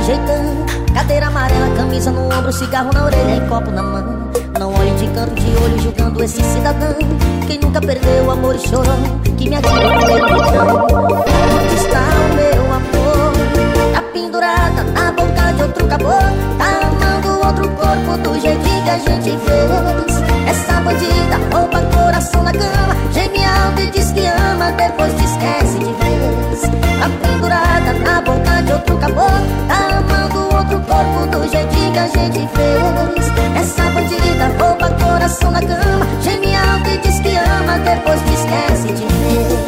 jeitão, cadeira amarela, camisa no ombro, cigarro na orelha e copo na mão. Não olhe de canto de olho julgando esse cidadão. Quem nunca perdeu o amor e chorou, que me atira o primeiro litrão. Onde está o meu amor? Tá pendurada na boca de outro caboclo, tá amando outro corpo do jeitinho que a gente fez. Essa bandida rouba coração na cama, geme alto e diz que ama, depois te esquece de vez. Tá pendurada na boca de outro caboclo, tá amando outro corpo do jeitinho que a gente fez. Essa bandida rouba coração na cama, geme alto e diz que ama, depois te esquece de vez.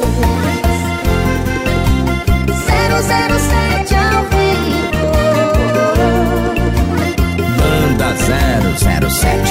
007 ao vivo. Banda 007.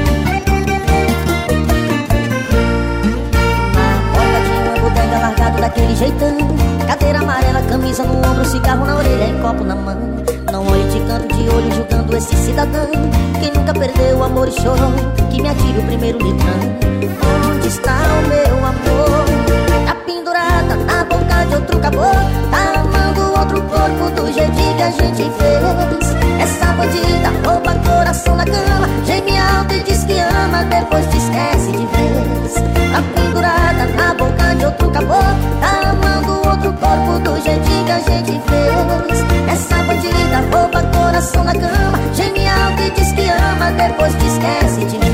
Largado daquele jeitão, cadeira amarela, camisa no ombro, cigarro na orelha e copo na mão. Não olhe de canto de olho julgando esse cidadão. Quem nunca perdeu o amor e chorou, que me atire o primeiro litrão. Onde está o meu amor? Tá pendurada na boca de outro caboclo, tá amando outro corpo do jeitinho que a gente fez. Essa bandida rouba coração na cama, geme alto e diz que ama, depois te esquece de vez. Tá pendurada na boca de outro caboclo, tá amando outro corpo do jeitinho que a gente fez. Essa bandida rouba coração na cama, geme alto e diz que ama, depois te esquece de vez.